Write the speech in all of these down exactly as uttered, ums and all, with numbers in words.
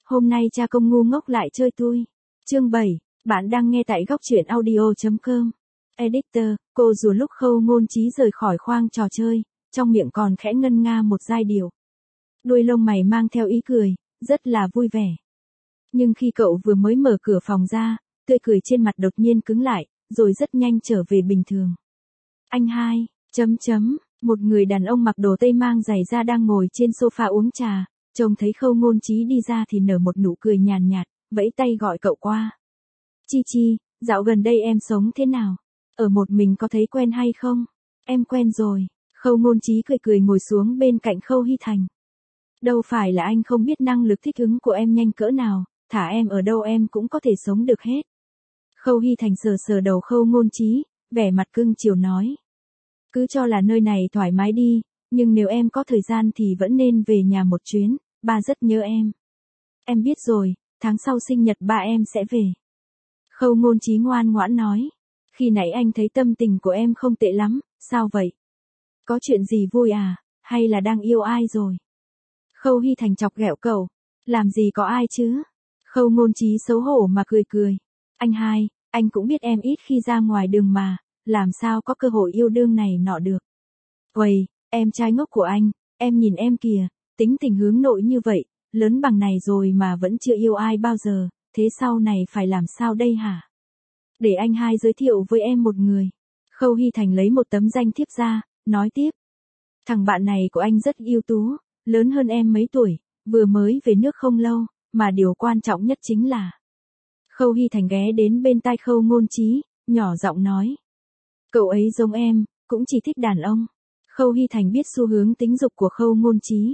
Hôm nay cha công ngu ngốc lại chơi tui. Chương bảy, bạn đang nghe tại góc truyện audio chấm com. Editor, cô dù lúc Khâu Ngôn Chí rời khỏi khoang trò chơi, trong miệng còn khẽ ngân nga một giai điệu. Đuôi lông mày mang theo ý cười, rất là vui vẻ. Nhưng khi cậu vừa mới mở cửa phòng ra, tươi cười trên mặt đột nhiên cứng lại, rồi rất nhanh trở về bình thường. Anh hai, chấm chấm, một người đàn ông mặc đồ tây mang giày da đang ngồi trên sofa uống trà, trông thấy Khâu Ngôn Chí đi ra thì nở một nụ cười nhàn nhạt, vẫy tay gọi cậu qua. Chi Chi, dạo gần đây em sống thế nào? Ở một mình có thấy quen hay không? Em quen rồi. Khâu Ngôn Chí cười cười ngồi xuống bên cạnh Khâu Hy Thành. Đâu phải là anh không biết năng lực thích ứng của em nhanh cỡ nào, thả em ở đâu em cũng có thể sống được hết. Khâu Hy Thành sờ sờ đầu Khâu Ngôn Chí, vẻ mặt cưng chiều nói. Cứ cho là nơi này thoải mái đi, nhưng nếu em có thời gian thì vẫn nên về nhà một chuyến, ba rất nhớ em. Em biết rồi, tháng sau sinh nhật ba em sẽ về. Khâu Ngôn Chí ngoan ngoãn nói. Khi nãy anh thấy tâm tình của em không tệ lắm, sao vậy? Có chuyện gì vui à, hay là đang yêu ai rồi? Khâu Hy Thành chọc ghẹo cậu. Làm gì có ai chứ? Khâu Ngôn Chí xấu hổ mà cười cười. Anh hai, anh cũng biết em ít khi ra ngoài đường mà, làm sao có cơ hội yêu đương này nọ được. Uầy, em trai ngốc của anh, em nhìn em kìa, tính tình hướng nội như vậy, lớn bằng này rồi mà vẫn chưa yêu ai bao giờ, thế sau này phải làm sao đây hả? Để anh hai giới thiệu với em một người. Khâu Hy Thành lấy một tấm danh thiếp ra, nói tiếp. Thằng bạn này của anh rất ưu tú, lớn hơn em mấy tuổi, vừa mới về nước không lâu, mà điều quan trọng nhất chính là. Khâu Hy Thành ghé đến bên tai Khâu Ngôn Chí, nhỏ giọng nói. Cậu ấy giống em, cũng chỉ thích đàn ông. Khâu Hy Thành biết xu hướng tính dục của Khâu Ngôn Chí.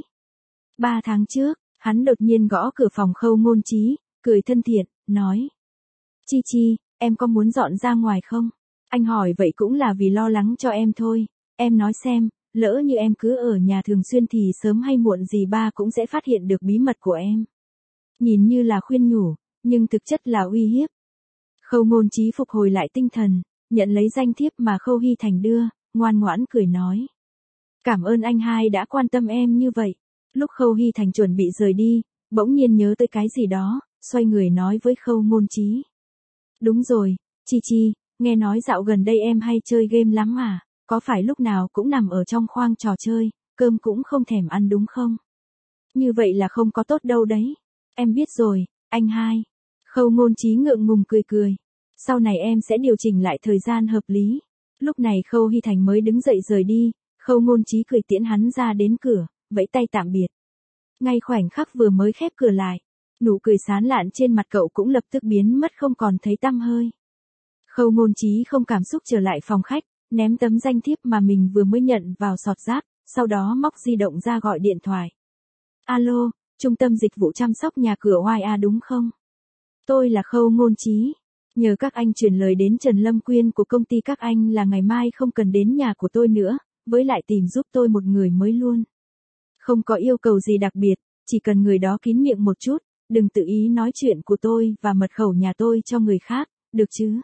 Ba tháng trước, hắn đột nhiên gõ cửa phòng Khâu Ngôn Chí, cười thân thiện, nói. Chi Chi, em có muốn dọn ra ngoài không? Anh hỏi vậy cũng là vì lo lắng cho em thôi. Em nói xem, lỡ như em cứ ở nhà thường xuyên thì sớm hay muộn gì ba cũng sẽ phát hiện được bí mật của em. Nhìn như là khuyên nhủ, nhưng thực chất là uy hiếp. Khâu Ngôn Chí phục hồi lại tinh thần, nhận lấy danh thiếp mà Khâu Hy Thành đưa, ngoan ngoãn cười nói. Cảm ơn anh hai đã quan tâm em như vậy. Lúc Khâu Hy Thành chuẩn bị rời đi, bỗng nhiên nhớ tới cái gì đó, xoay người nói với Khâu Ngôn Chí. Đúng rồi, Chi Chi, nghe nói dạo gần đây em hay chơi game lắm à, có phải lúc nào cũng nằm ở trong khoang trò chơi, cơm cũng không thèm ăn đúng không? Như vậy là không có tốt đâu đấy. Em biết rồi, anh hai. Khâu Ngôn Chí ngượng ngùng cười cười. Sau này em sẽ điều chỉnh lại thời gian hợp lý. Lúc này Khâu Hy Thành mới đứng dậy rời đi, Khâu Ngôn Chí cười tiễn hắn ra đến cửa, vẫy tay tạm biệt. Ngay khoảnh khắc vừa mới khép cửa lại, nụ cười sán lạn trên mặt cậu cũng lập tức biến mất không còn thấy tăm hơi. Khâu Ngôn Chí không cảm xúc trở lại phòng khách, ném tấm danh thiếp mà mình vừa mới nhận vào sọt rác, sau đó móc di động ra gọi điện thoại. Alo, trung tâm dịch vụ chăm sóc nhà cửa oai a đúng không? Tôi là Khâu Ngôn Chí. Nhờ các anh truyền lời đến Trần Lâm Quyên của công ty các anh là ngày mai không cần đến nhà của tôi nữa, với lại tìm giúp tôi một người mới luôn. Không có yêu cầu gì đặc biệt, chỉ cần người đó kín miệng một chút, đừng tự ý nói chuyện của tôi và mật khẩu nhà tôi cho người khác, được chứ?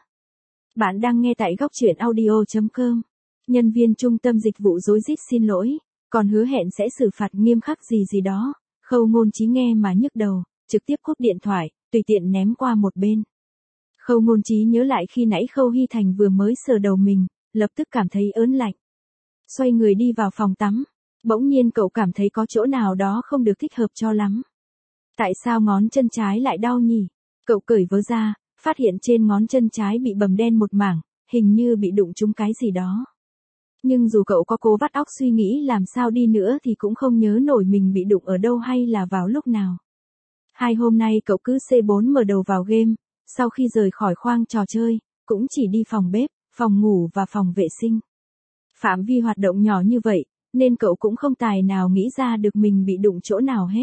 Bạn đang nghe tại góc truyện audio chấm com. Nhân viên trung tâm dịch vụ rối rít xin lỗi, còn hứa hẹn sẽ xử phạt nghiêm khắc gì gì đó. Khâu Ngôn Chí nghe mà nhức đầu, trực tiếp cúp điện thoại, tùy tiện ném qua một bên. Khâu Ngôn Chí nhớ lại khi nãy Khâu Hy Thành vừa mới sờ đầu mình, lập tức cảm thấy ớn lạnh. Xoay người đi vào phòng tắm, bỗng nhiên cậu cảm thấy có chỗ nào đó không được thích hợp cho lắm. Tại sao ngón chân trái lại đau nhỉ? Cậu cởi vớ ra, phát hiện trên ngón chân trái bị bầm đen một mảng, hình như bị đụng trúng cái gì đó. Nhưng dù cậu có cố vắt óc suy nghĩ làm sao đi nữa thì cũng không nhớ nổi mình bị đụng ở đâu hay là vào lúc nào. Hai hôm nay cậu cứ xê bốn mở đầu vào game, sau khi rời khỏi khoang trò chơi, cũng chỉ đi phòng bếp, phòng ngủ và phòng vệ sinh. Phạm vi hoạt động nhỏ như vậy, nên cậu cũng không tài nào nghĩ ra được mình bị đụng chỗ nào hết.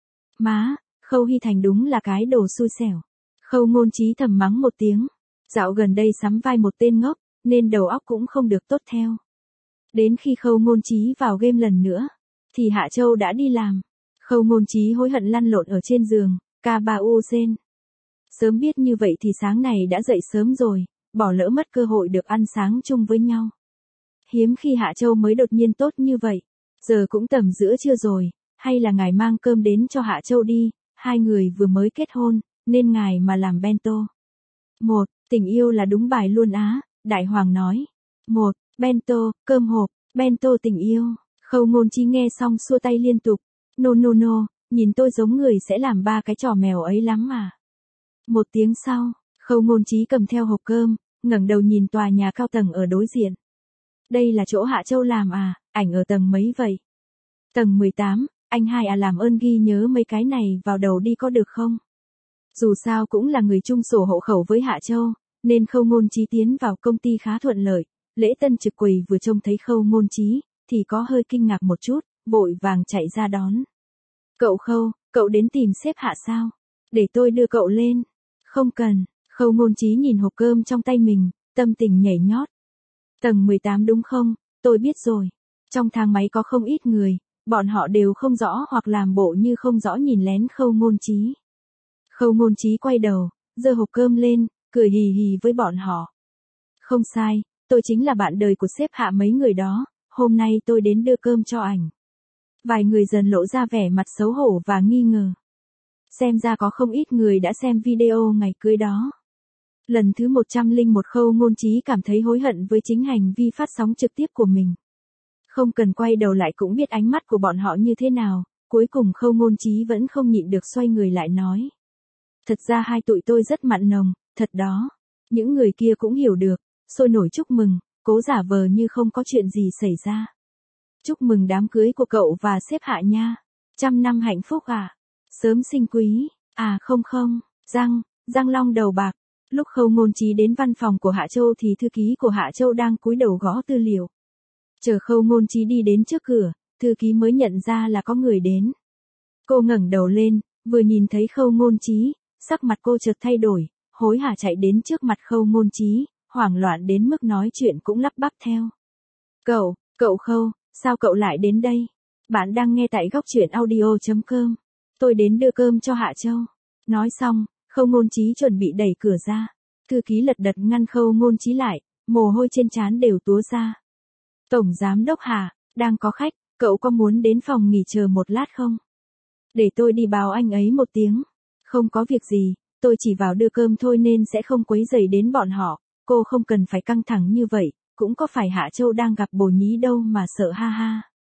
Má, Khâu Hy Thành đúng là cái đồ xui xẻo. Khâu Ngôn Chí thầm mắng một tiếng. Dạo gần đây sắm vai một tên ngốc, nên đầu óc cũng không được tốt theo. Đến khi Khâu Ngôn Chí vào game lần nữa, thì Hạ Châu đã đi làm. Khâu Ngôn Chí hối hận lăn lộn ở trên giường, ca ba u sen. Sớm biết như vậy thì sáng này đã dậy sớm rồi, bỏ lỡ mất cơ hội được ăn sáng chung với nhau. Hiếm khi Hạ Châu mới đột nhiên tốt như vậy. Giờ cũng tầm giữa trưa rồi, hay là ngài mang cơm đến cho Hạ Châu đi, hai người vừa mới kết hôn, nên ngài mà làm bento. Một, tình yêu là đúng bài luôn á, Đại Hoàng nói. Một, bento, cơm hộp, bento tình yêu. Khâu Ngôn Chí nghe xong xua tay liên tục. No no no, nhìn tôi giống người sẽ làm ba cái trò mèo ấy lắm mà. Một tiếng sau, Khâu Ngôn Chí cầm theo hộp cơm, ngẩng đầu nhìn tòa nhà cao tầng ở đối diện. Đây là chỗ Hạ Châu làm à, ảnh ở tầng mấy vậy? Tầng mười tám, anh hai à, làm ơn ghi nhớ mấy cái này vào đầu đi có được không? Dù sao cũng là người chung sổ hộ khẩu với Hạ Châu, nên Khâu Ngôn Chí tiến vào công ty khá thuận lợi. Lễ Tân trực quầy vừa trông thấy Khâu Ngôn Chí, thì có hơi kinh ngạc một chút, vội vàng chạy ra đón. Cậu Khâu, cậu đến tìm sếp Hạ sao? Để tôi đưa cậu lên. Không cần. Khâu Ngôn Chí nhìn hộp cơm trong tay mình, tâm tình nhảy nhót. Tầng mười tám đúng không? Tôi biết rồi. Trong thang máy có không ít người, bọn họ đều không rõ hoặc làm bộ như không rõ nhìn lén Khâu Ngôn Chí. Khâu Ngôn Chí quay đầu, giơ hộp cơm lên, cười hì hì với bọn họ. Không sai, tôi chính là bạn đời của sếp Hạ mấy người đó, hôm nay tôi đến đưa cơm cho ảnh. Vài người dần lộ ra vẻ mặt xấu hổ và nghi ngờ. Xem ra có không ít người đã xem video ngày cưới đó. Lần thứ một trăm lẻ một Khâu Ngôn Chí cảm thấy hối hận với chính hành vi phát sóng trực tiếp của mình. Không cần quay đầu lại cũng biết ánh mắt của bọn họ như thế nào, cuối cùng Khâu Ngôn Chí vẫn không nhịn được xoay người lại nói. Thật ra hai tụi tôi rất mặn nồng, thật đó. Những người kia cũng hiểu được, sôi nổi chúc mừng, cố giả vờ như không có chuyện gì xảy ra. Chúc mừng đám cưới của cậu và sếp Hạ nha. Trăm năm hạnh phúc à. Sớm sinh quý. À không không, răng, răng long đầu bạc. Lúc Khâu Ngôn Chí đến văn phòng của Hạ Châu thì thư ký của Hạ Châu đang cúi đầu gõ tư liệu. Chờ Khâu Ngôn Chí đi đến trước cửa, thư ký mới nhận ra là có người đến. Cô ngẩng đầu lên, vừa nhìn thấy Khâu Ngôn Chí, sắc mặt cô chợt thay đổi, hối hả chạy đến trước mặt Khâu Ngôn Chí, hoảng loạn đến mức nói chuyện cũng lắp bắp theo. Cậu, cậu Khâu, sao cậu lại đến đây? Bạn đang nghe tại góc truyện audio chấm com. Tôi đến đưa cơm cho Hạ Châu. Nói xong, Khâu Ngôn Chí chuẩn bị đẩy cửa ra. Thư ký lật đật ngăn Khâu Ngôn Chí lại, mồ hôi trên trán đều túa ra. Tổng giám đốc Hà, đang có khách, cậu có muốn đến phòng nghỉ chờ một lát không? Để tôi đi báo anh ấy một tiếng. Không có việc gì, tôi chỉ vào đưa cơm thôi nên sẽ không quấy rầy đến bọn họ. Cô không cần phải căng thẳng như vậy, cũng có phải Hạ Châu đang gặp bồ nhí đâu mà sợ ha ha.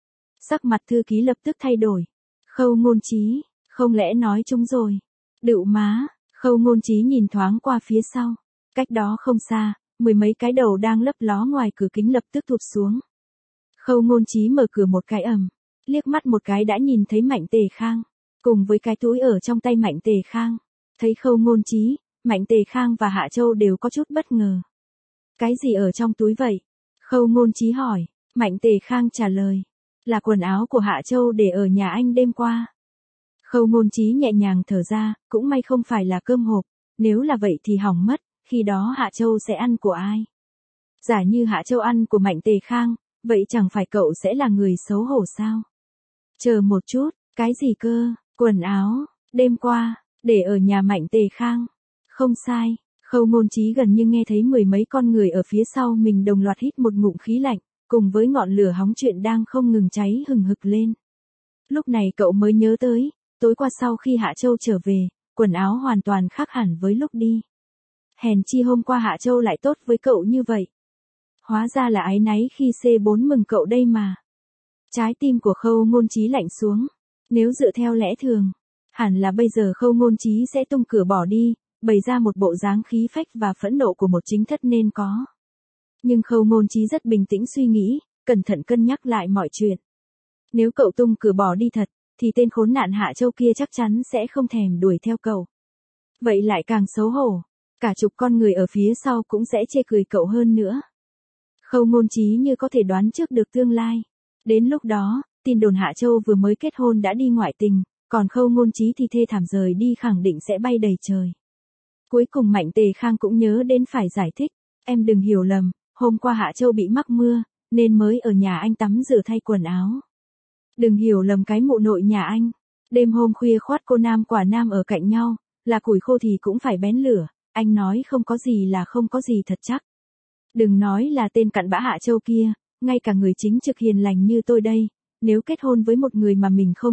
Sắc mặt thư ký lập tức thay đổi. Khâu Ngôn Chí, không lẽ nói chúng rồi? Đựu má, Khâu Ngôn Chí nhìn thoáng qua phía sau. Cách đó không xa, mười mấy cái đầu đang lấp ló ngoài cửa kính lập tức thụt xuống. Khâu Ngôn Chí mở cửa một cái ầm, liếc mắt một cái đã nhìn thấy Mạnh Tề Khang, cùng với cái túi ở trong tay Mạnh Tề Khang. Thấy Khâu Ngôn Chí, Mạnh Tề Khang và Hạ Châu đều có chút bất ngờ. Cái gì ở trong túi vậy? Khâu Ngôn Chí hỏi, Mạnh Tề Khang trả lời, là quần áo của Hạ Châu để ở nhà anh đêm qua. Khâu Ngôn Chí nhẹ nhàng thở ra, cũng may không phải là cơm hộp, nếu là vậy thì hỏng mất, khi đó Hạ Châu sẽ ăn của ai? Giả như Hạ Châu ăn của Mạnh Tề Khang, vậy chẳng phải cậu sẽ là người xấu hổ sao? Chờ một chút, cái gì cơ? Quần áo, đêm qua, để ở nhà Mạnh Tề Khang. Không sai, Khâu Ngôn Chí gần như nghe thấy mười mấy con người ở phía sau mình đồng loạt hít một ngụm khí lạnh, cùng với ngọn lửa hóng chuyện đang không ngừng cháy hừng hực lên. Lúc này cậu mới nhớ tới, tối qua sau khi Hạ Châu trở về, quần áo hoàn toàn khác hẳn với lúc đi. Hèn chi hôm qua Hạ Châu lại tốt với cậu như vậy. Hóa ra là áy náy khi xê bốn mừng cậu đây mà. Trái tim của Khâu Ngôn Chí lạnh xuống. Nếu dựa theo lẽ thường, hẳn là bây giờ Khâu Ngôn Chí sẽ tung cửa bỏ đi, bày ra một bộ dáng khí phách và phẫn nộ của một chính thất nên có. Nhưng Khâu Ngôn Chí rất bình tĩnh suy nghĩ, cẩn thận cân nhắc lại mọi chuyện. Nếu cậu tung cửa bỏ đi thật, thì tên khốn nạn Hạ Châu kia chắc chắn sẽ không thèm đuổi theo cậu. Vậy lại càng xấu hổ, cả chục con người ở phía sau cũng sẽ chê cười cậu hơn nữa. Khâu Ngôn Chí như có thể đoán trước được tương lai. Đến lúc đó, tin đồn Hạ Châu vừa mới kết hôn đã đi ngoại tình, còn Khâu Ngôn Chí thì thê thảm rời đi khẳng định sẽ bay đầy trời. Cuối cùng Mạnh Tề Khang cũng nhớ đến phải giải thích, em đừng hiểu lầm, hôm qua Hạ Châu bị mắc mưa, nên mới ở nhà anh tắm rửa thay quần áo. Đừng hiểu lầm cái mụ nội nhà anh, đêm hôm khuya khoát cô nam quả nam ở cạnh nhau, là củi khô thì cũng phải bén lửa, anh nói không có gì là không có gì thật chắc. Đừng nói là tên cặn bã Hạ Châu kia, ngay cả người chính trực hiền lành như tôi đây, nếu kết hôn với một người mà mình không thích,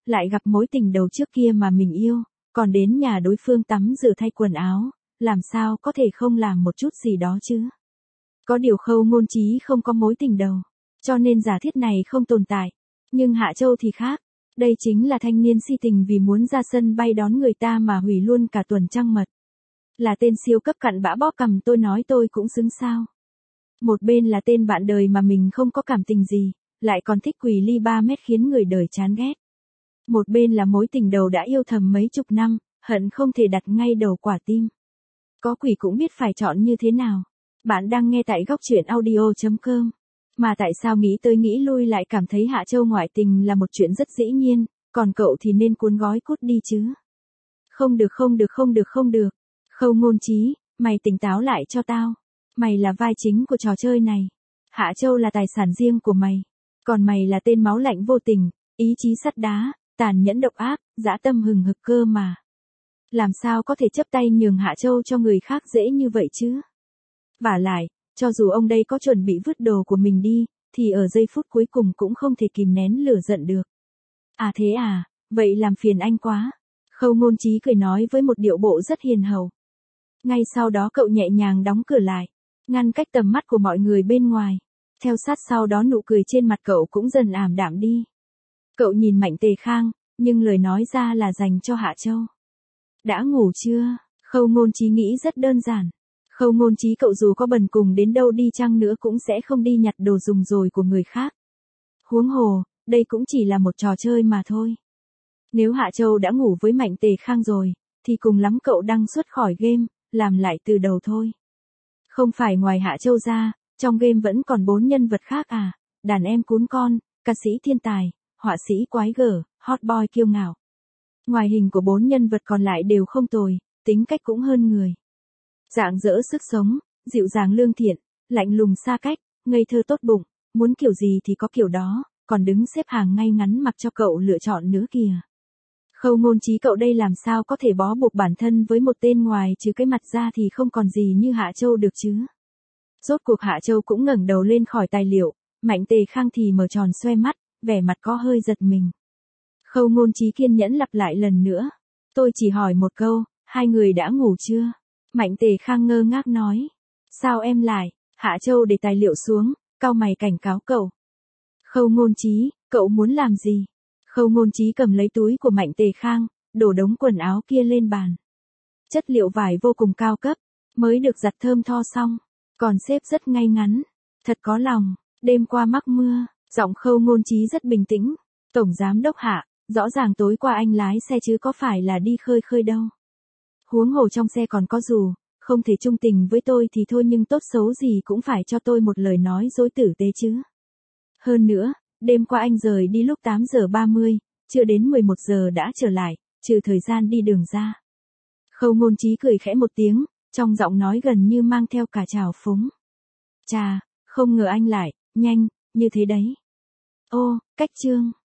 lại gặp mối tình đầu trước kia mà mình yêu, còn đến nhà đối phương tắm rửa thay quần áo, làm sao có thể không làm một chút gì đó chứ. Có điều Khâu Ngôn Trí không có mối tình đầu, cho nên giả thiết này không tồn tại. Nhưng Hạ Châu thì khác, đây chính là thanh niên si tình vì muốn ra sân bay đón người ta mà hủy luôn cả tuần trăng mật. Là tên siêu cấp cặn bã bóp cằm tôi nói tôi cũng xứng sao. Một bên là tên bạn đời mà mình không có cảm tình gì, lại còn thích quỳ ly ba mét khiến người đời chán ghét. Một bên là mối tình đầu đã yêu thầm mấy chục năm, hận không thể đặt ngay đầu quả tim. Có quỷ cũng biết phải chọn như thế nào. Bạn đang nghe tại góc truyện audio chấm com. Mà tại sao nghĩ tới nghĩ lui lại cảm thấy Hạ Châu ngoại tình là một chuyện rất dĩ nhiên, còn cậu thì nên cuốn gói cút đi chứ. Không được không được không được không được. Khâu Ngôn Trí, mày tỉnh táo lại cho tao. Mày là vai chính của trò chơi này. Hạ Châu là tài sản riêng của mày. Còn mày là tên máu lạnh vô tình, ý chí sắt đá, tàn nhẫn độc ác, dã tâm hừng hực cơ mà. Làm sao có thể chấp tay nhường Hạ Châu cho người khác dễ như vậy chứ? Vả lại, cho dù ông đây có chuẩn bị vứt đồ của mình đi, thì ở giây phút cuối cùng cũng không thể kìm nén lửa giận được. À thế à, vậy làm phiền anh quá. Khâu Ngôn Trí cười nói với một điệu bộ rất hiền hậu. Ngay sau đó cậu nhẹ nhàng đóng cửa lại, ngăn cách tầm mắt của mọi người bên ngoài. Theo sát sau đó nụ cười trên mặt cậu cũng dần ảm đạm đi. Cậu nhìn Mạnh Tề Khang, nhưng lời nói ra là dành cho Hạ Châu. Đã ngủ chưa? Khâu Ngôn Trí nghĩ rất đơn giản. Khâu Ngôn Trí cậu dù có bần cùng đến đâu đi chăng nữa cũng sẽ không đi nhặt đồ dùng rồi của người khác. Huống hồ, đây cũng chỉ là một trò chơi mà thôi. Nếu Hạ Châu đã ngủ với Mạnh Tề Khang rồi, thì cùng lắm cậu đăng xuất khỏi game, làm lại từ đầu thôi. Không phải ngoài Hạ Châu ra, trong game vẫn còn bốn nhân vật khác à, đàn em cún con, ca sĩ thiên tài, họa sĩ quái gở, hot boy kiêu ngạo. Ngoài hình của bốn nhân vật còn lại đều không tồi, tính cách cũng hơn người. Rạng rỡ sức sống, dịu dàng lương thiện, lạnh lùng xa cách, ngây thơ tốt bụng, muốn kiểu gì thì có kiểu đó, còn đứng xếp hàng ngay ngắn mặc cho cậu lựa chọn nữa kìa. Khâu Ngôn Trí cậu đây làm sao có thể bó buộc bản thân với một tên ngoài chứ cái mặt ra thì không còn gì như Hạ Châu được chứ. Rốt cuộc Hạ Châu cũng ngẩng đầu lên khỏi tài liệu, Mạnh Tề Khang thì mở tròn xoe mắt, vẻ mặt có hơi giật mình. Khâu Ngôn Trí kiên nhẫn lặp lại lần nữa. Tôi chỉ hỏi một câu, hai người đã ngủ chưa? Mạnh Tề Khang ngơ ngác nói. Sao em lại? Hạ Châu để tài liệu xuống, cau mày cảnh cáo cậu. Khâu Ngôn Trí, cậu muốn làm gì? Khâu Ngôn Trí cầm lấy túi của Mạnh Tề Khang, đổ đống quần áo kia lên bàn. Chất liệu vải vô cùng cao cấp, mới được giặt thơm tho xong, còn xếp rất ngay ngắn. Thật có lòng, đêm qua mắc mưa, giọng Khâu Ngôn Trí rất bình tĩnh. Tổng giám đốc Hạ, rõ ràng tối qua anh lái xe chứ có phải là đi khơi khơi đâu. Huống hồ trong xe còn có dù, không thể chung tình với tôi thì thôi nhưng tốt xấu gì cũng phải cho tôi một lời nói dối tử tế chứ. Hơn nữa, đêm qua anh rời đi lúc tám giờ ba mươi, chưa đến mười một giờ đã trở lại, trừ thời gian đi đường ra. Khâu Ngôn Trí cười khẽ một tiếng, trong giọng nói gần như mang theo cả trào phúng. Chà, không ngờ anh lại, nhanh, như thế đấy. Ô, cách chương.